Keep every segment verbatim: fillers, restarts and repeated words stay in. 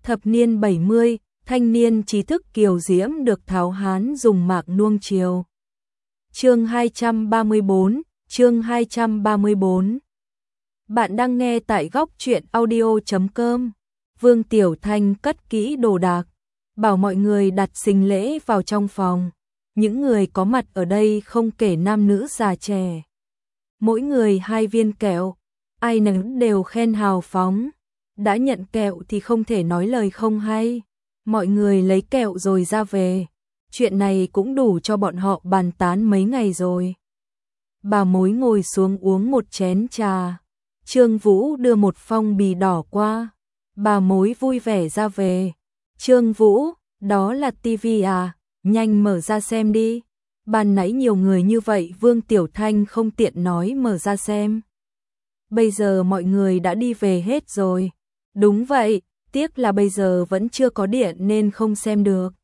Thập niên bảy mươi, thanh niên trí thức kiều diễm được tháo hán dùng mạc nuông chiều. Chương hai trăm ba mươi bốn, chương hai trăm ba mươi bốn. Bạn đang nghe tại góc truyện audio chấm com. Vương Tiểu Thanh cất kỹ đồ đạc, bảo mọi người đặt sinh lễ vào trong phòng. Những người có mặt ở đây không kể nam nữ già trẻ. Mỗi người hai viên kẹo, ai nấy đều khen hào phóng. Đã nhận kẹo thì không thể nói lời không hay. Mọi người lấy kẹo rồi ra về. Chuyện này cũng đủ cho bọn họ bàn tán mấy ngày rồi. Bà mối ngồi xuống uống một chén trà. Trương Vũ đưa một phong bì đỏ qua. Bà mối vui vẻ ra về. Trương Vũ, đó là tivi à? Nhanh mở ra xem đi. Ban nãy nhiều người như vậy Vương Tiểu Thanh không tiện nói mở ra xem. Bây giờ mọi người đã đi về hết rồi. Đúng vậy, tiếc là bây giờ vẫn chưa có điện nên không xem được.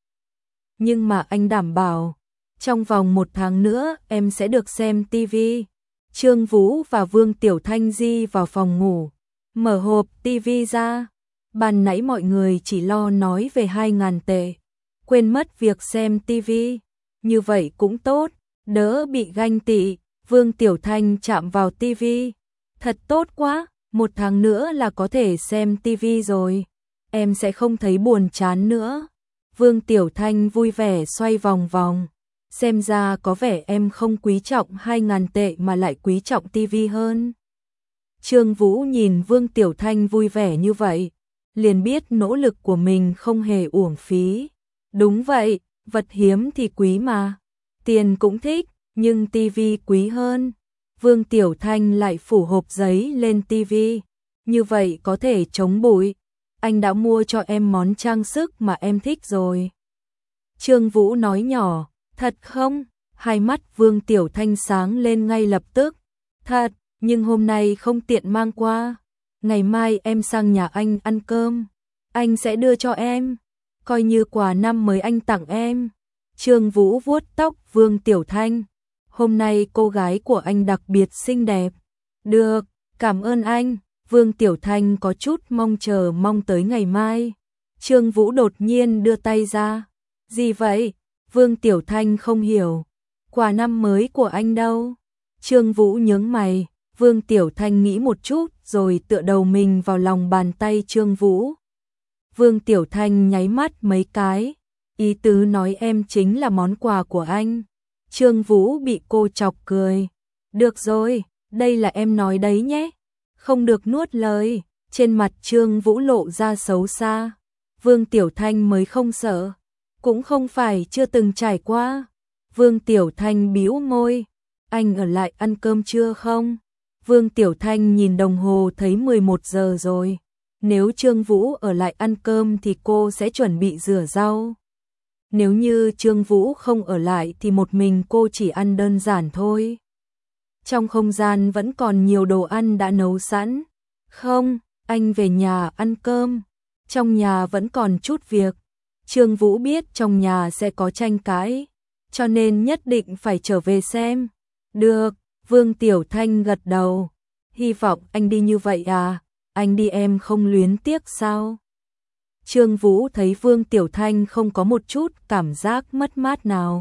Nhưng mà anh đảm bảo, trong vòng một tháng nữa em sẽ được xem tivi. Trương Vũ và Vương Tiểu Thanh di vào phòng ngủ, mở hộp tivi ra. Ban nãy mọi người chỉ lo nói về hai ngàn tệ, quên mất việc xem tivi. Như vậy cũng tốt, đỡ bị ganh tị. Vương Tiểu Thanh chạm vào tivi. Thật tốt quá, một tháng nữa là có thể xem tivi rồi. Em sẽ không thấy buồn chán nữa. Vương Tiểu Thanh vui vẻ xoay vòng vòng. Xem ra có vẻ em không quý trọng hai ngàn tệ mà lại quý trọng tivi hơn. Trương Vũ nhìn Vương Tiểu Thanh vui vẻ như vậy, liền biết nỗ lực của mình không hề uổng phí. Đúng vậy, vật hiếm thì quý mà. Tiền cũng thích, nhưng tivi quý hơn. Vương Tiểu Thanh lại phủ hộp giấy lên tivi. Như vậy có thể chống bụi. Anh đã mua cho em món trang sức mà em thích rồi. Trương Vũ nói nhỏ, thật không? Hai mắt Vương Tiểu Thanh sáng lên ngay lập tức. Thật, nhưng hôm nay không tiện mang qua. Ngày mai em sang nhà anh ăn cơm. Anh sẽ đưa cho em. Coi như quà năm mới anh tặng em. Trương Vũ vuốt tóc Vương Tiểu Thanh. Hôm nay cô gái của anh đặc biệt xinh đẹp. Được, cảm ơn anh. Vương Tiểu Thanh có chút mong chờ mong tới ngày mai. Trương Vũ đột nhiên đưa tay ra. Gì vậy? Vương Tiểu Thanh không hiểu. Quà năm mới của anh đâu? Trương Vũ nhướng mày. Vương Tiểu Thanh nghĩ một chút rồi tựa đầu mình vào lòng bàn tay Trương Vũ. Vương Tiểu Thanh nháy mắt mấy cái. Ý tứ nói em chính là món quà của anh. Trương Vũ bị cô chọc cười. Được rồi, đây là em nói đấy nhé. Không được nuốt lời. Trên mặt Trương Vũ lộ ra xấu xa. Vương Tiểu Thanh mới không sợ. Cũng không phải chưa từng trải qua. Vương Tiểu Thanh bĩu môi. Anh ở lại ăn cơm trưa không? Vương Tiểu Thanh nhìn đồng hồ thấy mười một giờ rồi. Nếu Trương Vũ ở lại ăn cơm thì cô sẽ chuẩn bị rửa rau. Nếu như Trương Vũ không ở lại thì một mình cô chỉ ăn đơn giản thôi. Trong không gian vẫn còn nhiều đồ ăn đã nấu sẵn. Không, anh về nhà ăn cơm. Trong nhà vẫn còn chút việc. Trương Vũ biết trong nhà sẽ có tranh cãi, cho nên nhất định phải trở về xem. Được, Vương Tiểu Thanh gật đầu. Hy vọng anh đi như vậy à, anh đi em không luyến tiếc sao? Trương Vũ thấy Vương Tiểu Thanh không có một chút cảm giác mất mát nào.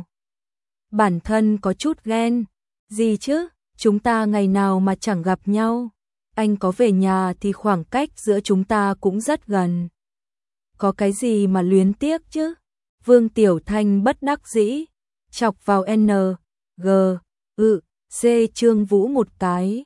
Bản thân có chút ghen. Gì chứ, chúng ta ngày nào mà chẳng gặp nhau. Anh có về nhà thì khoảng cách giữa chúng ta cũng rất gần. Có cái gì mà luyến tiếc chứ? Vương Tiểu Thanh bất đắc dĩ, chọc vào N, G, ư, C Trương Vũ một cái.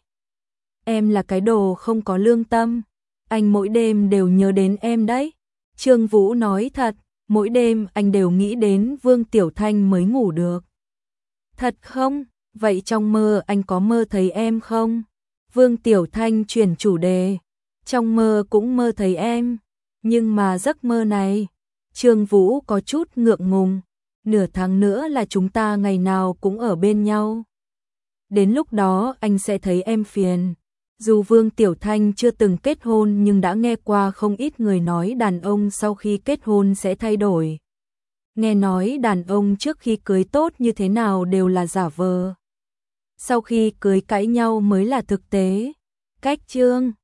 Em là cái đồ không có lương tâm. Anh mỗi đêm đều nhớ đến em đấy. Trương Vũ nói thật, mỗi đêm anh đều nghĩ đến Vương Tiểu Thanh mới ngủ được. Thật không? Vậy trong mơ anh có mơ thấy em không? Vương Tiểu Thanh chuyển chủ đề. Trong mơ cũng mơ thấy em. Nhưng mà giấc mơ này, Trương Vũ có chút ngượng ngùng. Nửa tháng nữa là chúng ta ngày nào cũng ở bên nhau. Đến lúc đó anh sẽ thấy em phiền. Dù Vương Tiểu Thanh chưa từng kết hôn nhưng đã nghe qua không ít người nói đàn ông sau khi kết hôn sẽ thay đổi. Nghe nói đàn ông trước khi cưới tốt như thế nào đều là giả vờ. Sau khi cưới cãi nhau mới là thực tế. Cách Trương